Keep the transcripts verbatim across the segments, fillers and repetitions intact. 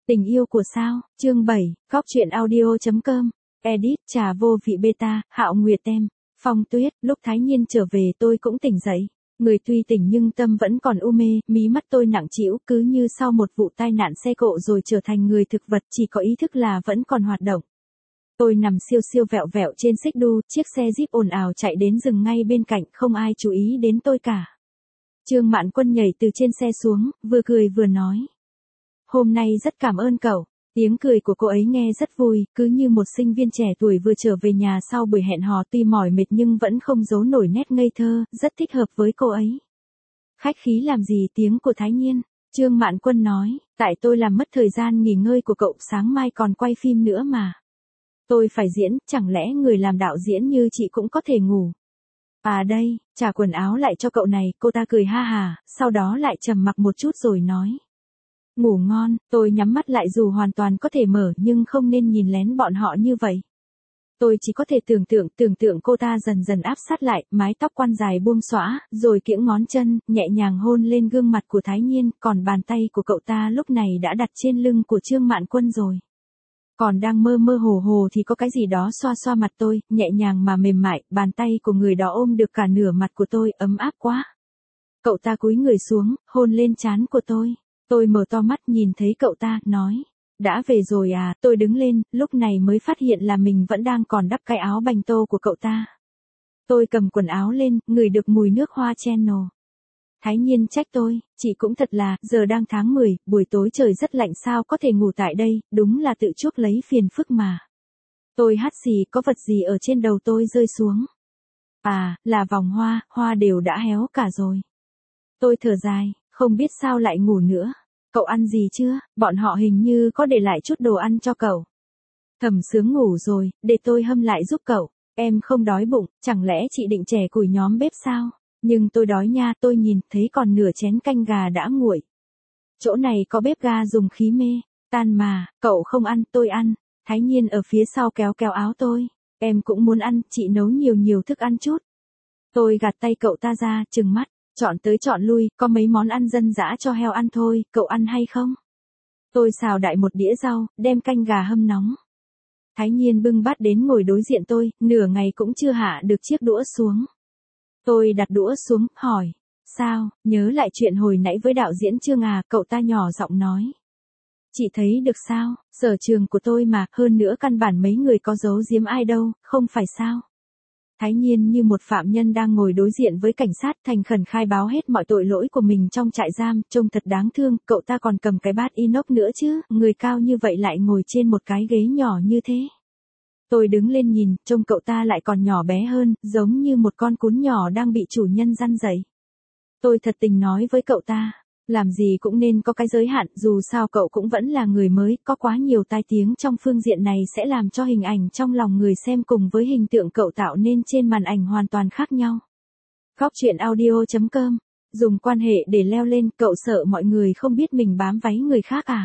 Tình yêu của sao, chương bảy, góc truyện audio chấm com, edit trà vô vị beta, Hạo Nguyệt em, Phong Tuyết, lúc Thái Nhiên trở về tôi cũng tỉnh dậy. Người tuy tỉnh nhưng tâm vẫn còn u mê, mí mắt tôi nặng trĩu cứ như sau một vụ tai nạn xe cộ rồi trở thành người thực vật chỉ có ý thức là vẫn còn hoạt động. Tôi nằm siêu siêu vẹo vẹo trên xích đu, chiếc xe Jeep ồn ào chạy đến dừng ngay bên cạnh, không ai chú ý đến tôi cả. Trương Mạn Quân nhảy từ trên xe xuống, vừa cười vừa nói. Hôm nay rất cảm ơn cậu. Tiếng cười của cô ấy nghe rất vui, cứ như một sinh viên trẻ tuổi vừa trở về nhà sau buổi hẹn hò, tuy mỏi mệt nhưng vẫn không giấu nổi nét ngây thơ, rất thích hợp với cô ấy. Khách khí làm gì, tiếng của Thái Nhiên. Trương Mạn Quân nói, tại tôi làm mất thời gian nghỉ ngơi của cậu, sáng mai còn quay phim nữa mà. Tôi phải diễn, chẳng lẽ người làm đạo diễn như chị cũng có thể ngủ. À đây, trả quần áo lại cho cậu này, cô ta cười ha hà, sau đó lại trầm mặc một chút rồi nói. Ngủ ngon, tôi nhắm mắt lại dù hoàn toàn có thể mở nhưng không nên nhìn lén bọn họ như vậy. Tôi chỉ có thể tưởng tượng, tưởng tượng cô ta dần dần áp sát lại, mái tóc quăn dài buông xõa, rồi kiễng ngón chân, nhẹ nhàng hôn lên gương mặt của Thái Nhiên, còn bàn tay của cậu ta lúc này đã đặt trên lưng của Trương Mạn Quân rồi. Còn đang mơ mơ hồ hồ thì có cái gì đó xoa xoa mặt tôi, nhẹ nhàng mà mềm mại, bàn tay của người đó ôm được cả nửa mặt của tôi, ấm áp quá. Cậu ta cúi người xuống, hôn lên trán của tôi. Tôi mở to mắt nhìn thấy cậu ta, nói. Đã về rồi à, tôi đứng lên, lúc này mới phát hiện là mình vẫn đang còn đắp cái áo bành tô của cậu ta. Tôi cầm quần áo lên, ngửi được mùi nước hoa Channel. Thái Nhiên trách tôi, chị cũng thật là, giờ đang tháng mười, buổi tối trời rất lạnh sao có thể ngủ tại đây, đúng là tự chuốc lấy phiền phức mà. Tôi hắt xì, có vật gì ở trên đầu tôi rơi xuống. À, là vòng hoa, hoa đều đã héo cả rồi. Tôi thở dài, không biết sao lại ngủ nữa. Cậu ăn gì chưa, bọn họ hình như có để lại chút đồ ăn cho cậu. Thầm Sướng ngủ rồi, để tôi hâm lại giúp cậu. Em không đói bụng, chẳng lẽ chị định chẻ củi nhóm bếp sao? Nhưng tôi đói nha, tôi nhìn thấy còn nửa chén canh gà đã nguội. Chỗ này có bếp ga dùng khí mê, tan mà, cậu không ăn, tôi ăn. Thái Nhiên ở phía sau kéo kéo áo tôi. Em cũng muốn ăn, chị nấu nhiều nhiều thức ăn chút. Tôi gạt tay cậu ta ra, trừng mắt. Chọn tới chọn lui, có mấy món ăn dân dã cho heo ăn thôi, cậu ăn hay không? Tôi xào đại một đĩa rau, đem canh gà hâm nóng. Thái Nhiên bưng bát đến ngồi đối diện tôi, nửa ngày cũng chưa hạ được chiếc đũa xuống. Tôi đặt đũa xuống, hỏi. Sao, nhớ lại chuyện hồi nãy với đạo diễn Trương à, cậu ta nhỏ giọng nói. Chị thấy được sao, sở trường của tôi mà, hơn nữa căn bản mấy người có giấu giếm ai đâu, không phải sao? Thái Nhiên như một phạm nhân đang ngồi đối diện với cảnh sát, thành khẩn khai báo hết mọi tội lỗi của mình trong trại giam, trông thật đáng thương, cậu ta còn cầm cái bát inox nữa chứ, người cao như vậy lại ngồi trên một cái ghế nhỏ như thế. Tôi đứng lên nhìn, trông cậu ta lại còn nhỏ bé hơn, giống như một con cún nhỏ đang bị chủ nhân răn dạy. Tôi thật tình nói với cậu ta, làm gì cũng nên có cái giới hạn, dù sao cậu cũng vẫn là người mới, có quá nhiều tai tiếng trong phương diện này sẽ làm cho hình ảnh trong lòng người xem cùng với hình tượng cậu tạo nên trên màn ảnh hoàn toàn khác nhau. Góc truyện audio chấm com, dùng quan hệ để leo lên, cậu sợ mọi người không biết mình bám váy người khác à?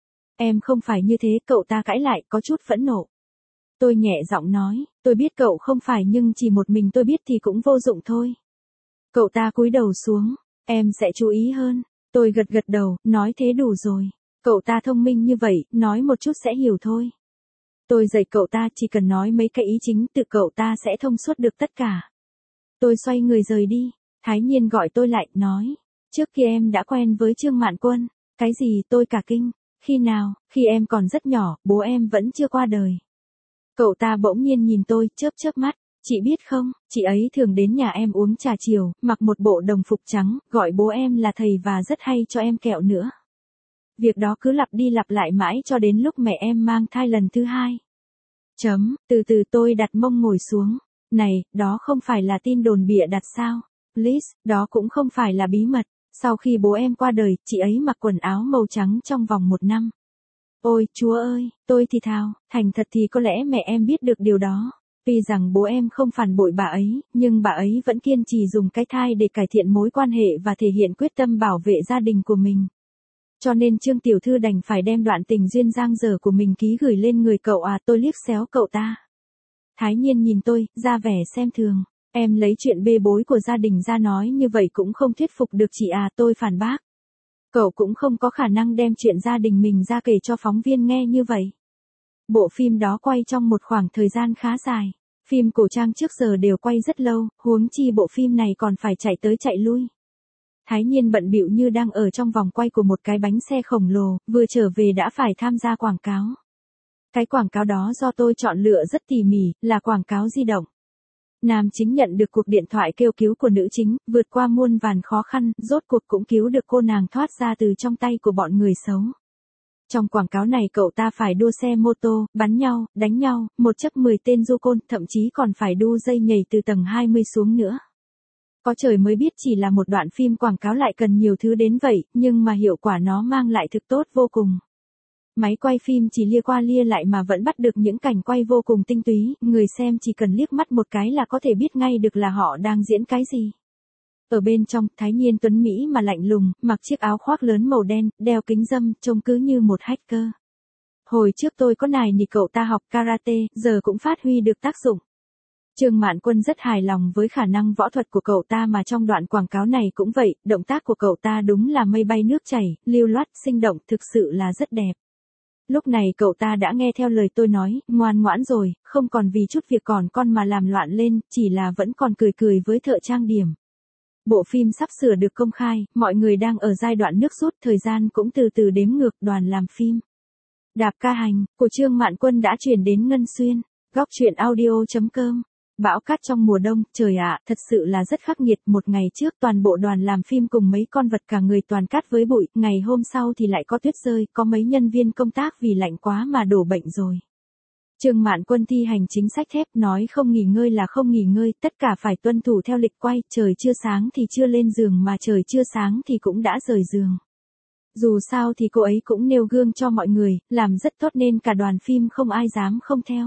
Em không phải như thế, cậu ta cãi lại, có chút phẫn nộ. Tôi nhẹ giọng nói, tôi biết cậu không phải nhưng chỉ một mình tôi biết thì cũng vô dụng thôi. Cậu ta cúi đầu xuống, em sẽ chú ý hơn. Tôi gật gật đầu, nói thế đủ rồi. Cậu ta thông minh như vậy, nói một chút sẽ hiểu thôi. Tôi dạy cậu ta chỉ cần nói mấy cái ý chính, tự cậu ta sẽ thông suốt được tất cả. Tôi xoay người rời đi. Thái Nhiên gọi tôi lại, nói. Trước kia em đã quen với Trương Mạn Quân. Cái gì, tôi cả kinh. Khi nào, khi em còn rất nhỏ, bố em vẫn chưa qua đời. Cậu ta bỗng nhiên nhìn tôi, chớp chớp mắt. Chị biết không, chị ấy thường đến nhà em uống trà chiều, mặc một bộ đồng phục trắng, gọi bố em là thầy và rất hay cho em kẹo nữa. Việc đó cứ lặp đi lặp lại mãi cho đến lúc mẹ em mang thai lần thứ hai. Chấm, từ từ tôi đặt mông ngồi xuống. Này, đó không phải là tin đồn bịa đặt sao? Please, đó cũng không phải là bí mật. Sau khi bố em qua đời, chị ấy mặc quần áo màu trắng trong vòng một năm. Ôi, Chúa ơi, tôi thì thào, thành thật thì có lẽ mẹ em biết được điều đó. Vì rằng bố em không phản bội bà ấy, nhưng bà ấy vẫn kiên trì dùng cái thai để cải thiện mối quan hệ và thể hiện quyết tâm bảo vệ gia đình của mình. Cho nên Trương tiểu thư đành phải đem đoạn tình duyên dang dở của mình ký gửi lên người cậu à, tôi liếc xéo cậu ta. Thái Nhiên nhìn tôi, ra vẻ xem thường. Em lấy chuyện bê bối của gia đình ra nói như vậy cũng không thuyết phục được chị à, tôi phản bác. Cậu cũng không có khả năng đem chuyện gia đình mình ra kể cho phóng viên nghe như vậy. Bộ phim đó quay trong một khoảng thời gian khá dài. Phim cổ trang trước giờ đều quay rất lâu, huống chi bộ phim này còn phải chạy tới chạy lui. Thái Nhiên bận bịu như đang ở trong vòng quay của một cái bánh xe khổng lồ, vừa trở về đã phải tham gia quảng cáo. Cái quảng cáo đó do tôi chọn lựa rất tỉ mỉ, là quảng cáo di động. Nam chính nhận được cuộc điện thoại kêu cứu của nữ chính, vượt qua muôn vàn khó khăn, rốt cuộc cũng cứu được cô nàng thoát ra từ trong tay của bọn người xấu. Trong quảng cáo này cậu ta phải đua xe mô tô, bắn nhau, đánh nhau, một chấp mười tên du côn, thậm chí còn phải đu dây nhảy từ tầng hai mươi xuống nữa. Có trời mới biết chỉ là một đoạn phim quảng cáo lại cần nhiều thứ đến vậy, nhưng mà hiệu quả nó mang lại thực tốt vô cùng. Máy quay phim chỉ lia qua lia lại mà vẫn bắt được những cảnh quay vô cùng tinh túy, người xem chỉ cần liếc mắt một cái là có thể biết ngay được là họ đang diễn cái gì. Ở bên trong, Thái Nhiên tuấn Mỹ mà lạnh lùng, mặc chiếc áo khoác lớn màu đen, đeo kính râm, trông cứ như một hacker. Hồi trước tôi có nài nỉ cậu ta học karate, giờ cũng phát huy được tác dụng. Trương Mạn Quân rất hài lòng với khả năng võ thuật của cậu ta mà trong đoạn quảng cáo này cũng vậy, động tác của cậu ta đúng là mây bay nước chảy, lưu loát, sinh động, thực sự là rất đẹp. Lúc này cậu ta đã nghe theo lời tôi nói, ngoan ngoãn rồi, không còn vì chút việc còn con mà làm loạn lên, chỉ là vẫn còn cười cười với thợ trang điểm. Bộ phim sắp sửa được công khai, mọi người đang ở giai đoạn nước rút, thời gian cũng từ từ đếm ngược. Đoàn làm phim Đạp ca hành của Trương Mạn Quân đã chuyển đến Ngân Xuyên. Góc truyện audio chấm com. Bão cát trong mùa đông, trời ạ, thật sự là rất khắc nghiệt. Một ngày trước toàn bộ đoàn làm phim cùng mấy con vật cả người toàn cát với bụi, ngày hôm sau thì lại có tuyết rơi, có mấy nhân viên công tác vì lạnh quá mà đổ bệnh rồi. Trương Mạn Quân thi hành chính sách thép, nói không nghỉ ngơi là không nghỉ ngơi, tất cả phải tuân thủ theo lịch quay, trời chưa sáng thì chưa lên giường mà trời chưa sáng thì cũng đã rời giường. Dù sao thì cô ấy cũng nêu gương cho mọi người, làm rất tốt nên cả đoàn phim không ai dám không theo.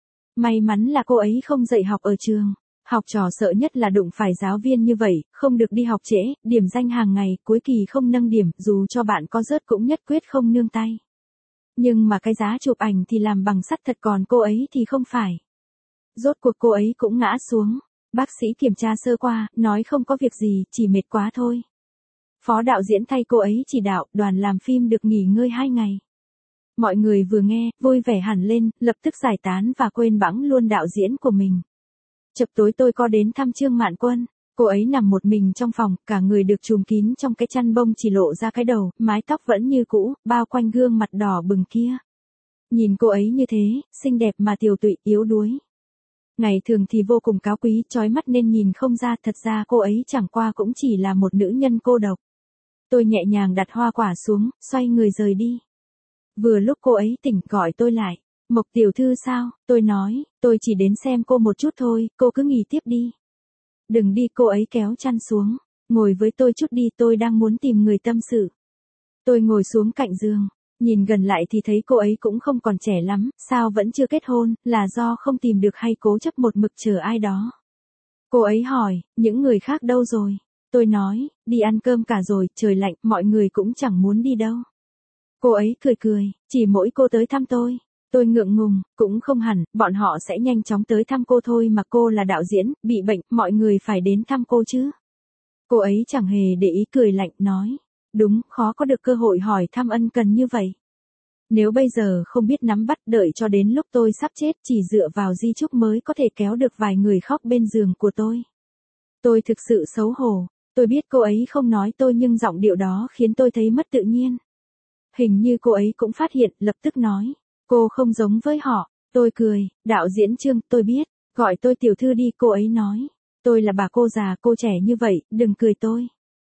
May mắn là cô ấy không dạy học ở trường. Học trò sợ nhất là đụng phải giáo viên như vậy, không được đi học trễ, điểm danh hàng ngày, cuối kỳ không nâng điểm, dù cho bạn có rớt cũng nhất quyết không nương tay. Nhưng mà cái giá chụp ảnh thì làm bằng sắt thật, còn cô ấy thì không phải. Rốt cuộc cô ấy cũng ngã xuống. Bác sĩ kiểm tra sơ qua, nói không có việc gì, chỉ mệt quá thôi. Phó đạo diễn thay cô ấy chỉ đạo, đoàn làm phim được nghỉ ngơi hai ngày. Mọi người vừa nghe, vui vẻ hẳn lên, lập tức giải tán và quên bẵng luôn đạo diễn của mình. Chập tối tôi có đến thăm Trương Mạn Quân. Cô ấy nằm một mình trong phòng, cả người được trùm kín trong cái chăn bông chỉ lộ ra cái đầu, mái tóc vẫn như cũ, bao quanh gương mặt đỏ bừng kia. Nhìn cô ấy như thế, xinh đẹp mà tiều tụy, yếu đuối. Ngày thường thì vô cùng cáo quý, chói mắt nên nhìn không ra, thật ra cô ấy chẳng qua cũng chỉ là một nữ nhân cô độc. Tôi nhẹ nhàng đặt hoa quả xuống, xoay người rời đi. Vừa lúc cô ấy tỉnh gọi tôi lại. Mộc tiểu thư sao? Tôi nói, tôi chỉ đến xem cô một chút thôi, cô cứ nghỉ tiếp đi. Đừng đi, cô ấy kéo chăn xuống. Ngồi với tôi chút đi, tôi đang muốn tìm người tâm sự. Tôi ngồi xuống cạnh giường, nhìn gần lại thì thấy cô ấy cũng không còn trẻ lắm, sao vẫn chưa kết hôn, là do không tìm được hay cố chấp một mực chờ ai đó. Cô ấy hỏi, những người khác đâu rồi? Tôi nói, đi ăn cơm cả rồi, trời lạnh, mọi người cũng chẳng muốn đi đâu. Cô ấy cười cười, chỉ mỗi cô tới thăm tôi. Tôi ngượng ngùng, cũng không hẳn, bọn họ sẽ nhanh chóng tới thăm cô thôi mà, cô là đạo diễn, bị bệnh, mọi người phải đến thăm cô chứ. Cô ấy chẳng hề để ý, cười lạnh, nói, đúng, khó có được cơ hội hỏi thăm ân cần như vậy. Nếu bây giờ không biết nắm bắt, đợi cho đến lúc tôi sắp chết, chỉ dựa vào di chúc mới có thể kéo được vài người khóc bên giường của tôi. Tôi thực sự xấu hổ, tôi biết cô ấy không nói tôi nhưng giọng điệu đó khiến tôi thấy mất tự nhiên. Hình như cô ấy cũng phát hiện, lập tức nói, cô không giống với họ. Tôi cười, đạo diễn Trương, tôi biết, gọi tôi tiểu thư đi, cô ấy nói. Tôi là bà cô già, cô trẻ như vậy, đừng cười tôi.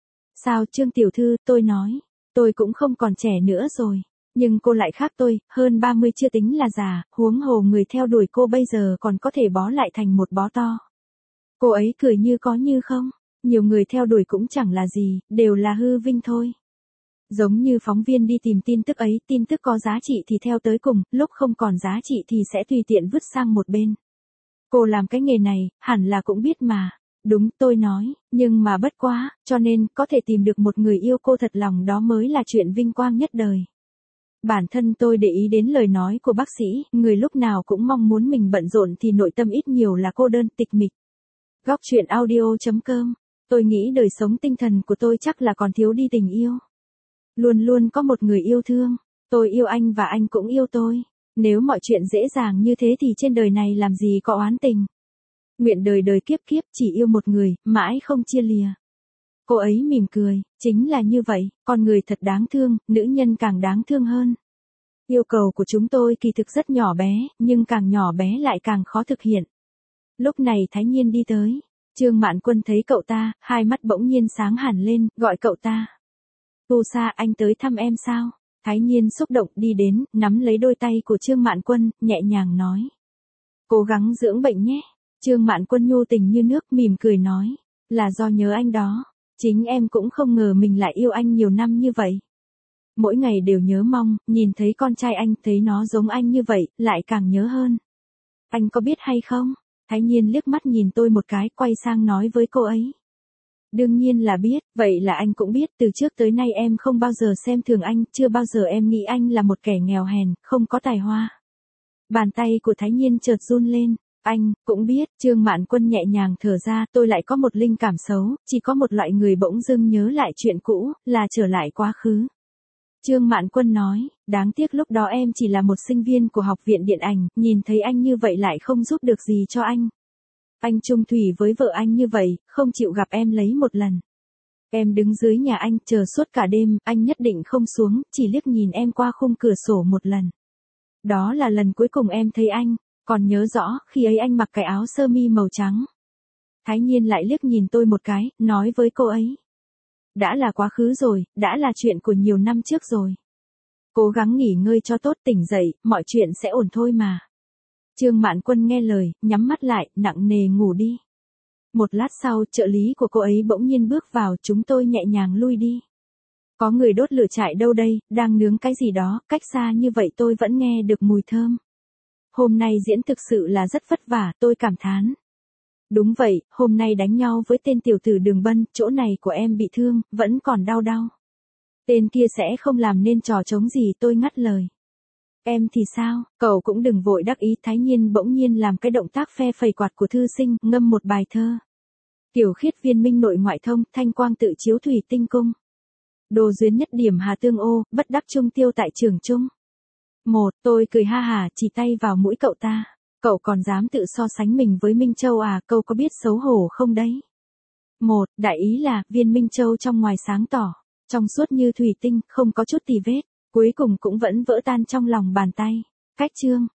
Sao Trương tiểu thư, tôi nói, tôi cũng không còn trẻ nữa rồi. Nhưng cô lại khác tôi, hơn ba mươi chưa tính là già, huống hồ người theo đuổi cô bây giờ còn có thể bó lại thành một bó to. Cô ấy cười như có như không, nhiều người theo đuổi cũng chẳng là gì, đều là hư vinh thôi. Giống như phóng viên đi tìm tin tức ấy, tin tức có giá trị thì theo tới cùng, lúc không còn giá trị thì sẽ tùy tiện vứt sang một bên. Cô làm cái nghề này, hẳn là cũng biết mà. Đúng, tôi nói, nhưng mà bất quá, cho nên, có thể tìm được một người yêu cô thật lòng đó mới là chuyện vinh quang nhất đời. Bản thân tôi để ý đến lời nói của bác sĩ, người lúc nào cũng mong muốn mình bận rộn thì nội tâm ít nhiều là cô đơn, tịch mịch. Góc truyện audio chấm com. Tôi nghĩ đời sống tinh thần của tôi chắc là còn thiếu đi tình yêu. Luôn luôn có một người yêu thương. Tôi yêu anh và anh cũng yêu tôi. Nếu mọi chuyện dễ dàng như thế thì trên đời này làm gì có oán tình. Nguyện đời đời kiếp kiếp chỉ yêu một người, mãi không chia lìa. Cô ấy mỉm cười, chính là như vậy, con người thật đáng thương, nữ nhân càng đáng thương hơn. Yêu cầu của chúng tôi kỳ thực rất nhỏ bé, nhưng càng nhỏ bé lại càng khó thực hiện. Lúc này Thái Nhiên đi tới. Trương Mạn Quân thấy cậu ta, hai mắt bỗng nhiên sáng hẳn lên, gọi cậu ta. Tu Sa, anh tới thăm em sao? Thái Nhiên xúc động đi đến, nắm lấy đôi tay của Trương Mạn Quân, nhẹ nhàng nói. Cố gắng dưỡng bệnh nhé. Trương Mạn Quân nhu tình như nước, mỉm cười nói. Là do nhớ anh đó. Chính em cũng không ngờ mình lại yêu anh nhiều năm như vậy. Mỗi ngày đều nhớ mong, nhìn thấy con trai anh, thấy nó giống anh như vậy, lại càng nhớ hơn. Anh có biết hay không? Thái Nhiên liếc mắt nhìn tôi một cái, quay sang nói với cô ấy. Đương nhiên là biết, vậy là anh cũng biết, từ trước tới nay em không bao giờ xem thường anh, chưa bao giờ em nghĩ anh là một kẻ nghèo hèn, không có tài hoa. Bàn tay của Thái Nhiên chợt run lên. Anh, cũng biết, Trương Mạn Quân nhẹ nhàng thở ra, tôi lại có một linh cảm xấu, chỉ có một loại người bỗng dưng nhớ lại chuyện cũ, là trở lại quá khứ. Trương Mạn Quân nói, đáng tiếc lúc đó em chỉ là một sinh viên của học viện điện ảnh, nhìn thấy anh như vậy lại không giúp được gì cho anh. Anh chung thủy với vợ anh như vậy, không chịu gặp em lấy một lần. Em đứng dưới nhà anh, chờ suốt cả đêm, anh nhất định không xuống, chỉ liếc nhìn em qua khung cửa sổ một lần. Đó là lần cuối cùng em thấy anh, còn nhớ rõ, khi ấy anh mặc cái áo sơ mi màu trắng. Thái Nhiên lại liếc nhìn tôi một cái, nói với cô ấy. Đã là quá khứ rồi, đã là chuyện của nhiều năm trước rồi. Cố gắng nghỉ ngơi cho tốt, tỉnh dậy, mọi chuyện sẽ ổn thôi mà. Trương Mạn Quân nghe lời, nhắm mắt lại, nặng nề ngủ đi. Một lát sau, trợ lý của cô ấy bỗng nhiên bước vào, chúng tôi nhẹ nhàng lui đi. Có người đốt lửa trại đâu đây, đang nướng cái gì đó, cách xa như vậy tôi vẫn nghe được mùi thơm. Hôm nay diễn thực sự là rất vất vả, tôi cảm thán. Đúng vậy, hôm nay đánh nhau với tên tiểu tử Đường Bân, chỗ này của em bị thương, vẫn còn đau đau. Tên kia sẽ không làm nên trò trống gì, tôi ngắt lời. Em thì sao, cậu cũng đừng vội đắc ý. Thái Nhiên bỗng nhiên làm cái động tác phe phẩy quạt của thư sinh, ngâm một bài thơ. Tiểu khiết viên minh nội ngoại thông, thanh quang tự chiếu thủy tinh cung. Đồ duyên nhất điểm hà tương ô, bất đắc trung tiêu tại trường trung. Một, tôi cười ha hả, chỉ tay vào mũi cậu ta. Cậu còn dám tự so sánh mình với Minh Châu à, cậu có biết xấu hổ không đấy? Một, đại ý là, viên Minh Châu trong ngoài sáng tỏ, trong suốt như thủy tinh, không có chút tì vết, cuối cùng cũng vẫn vỡ tan trong lòng bàn tay. Cách chương.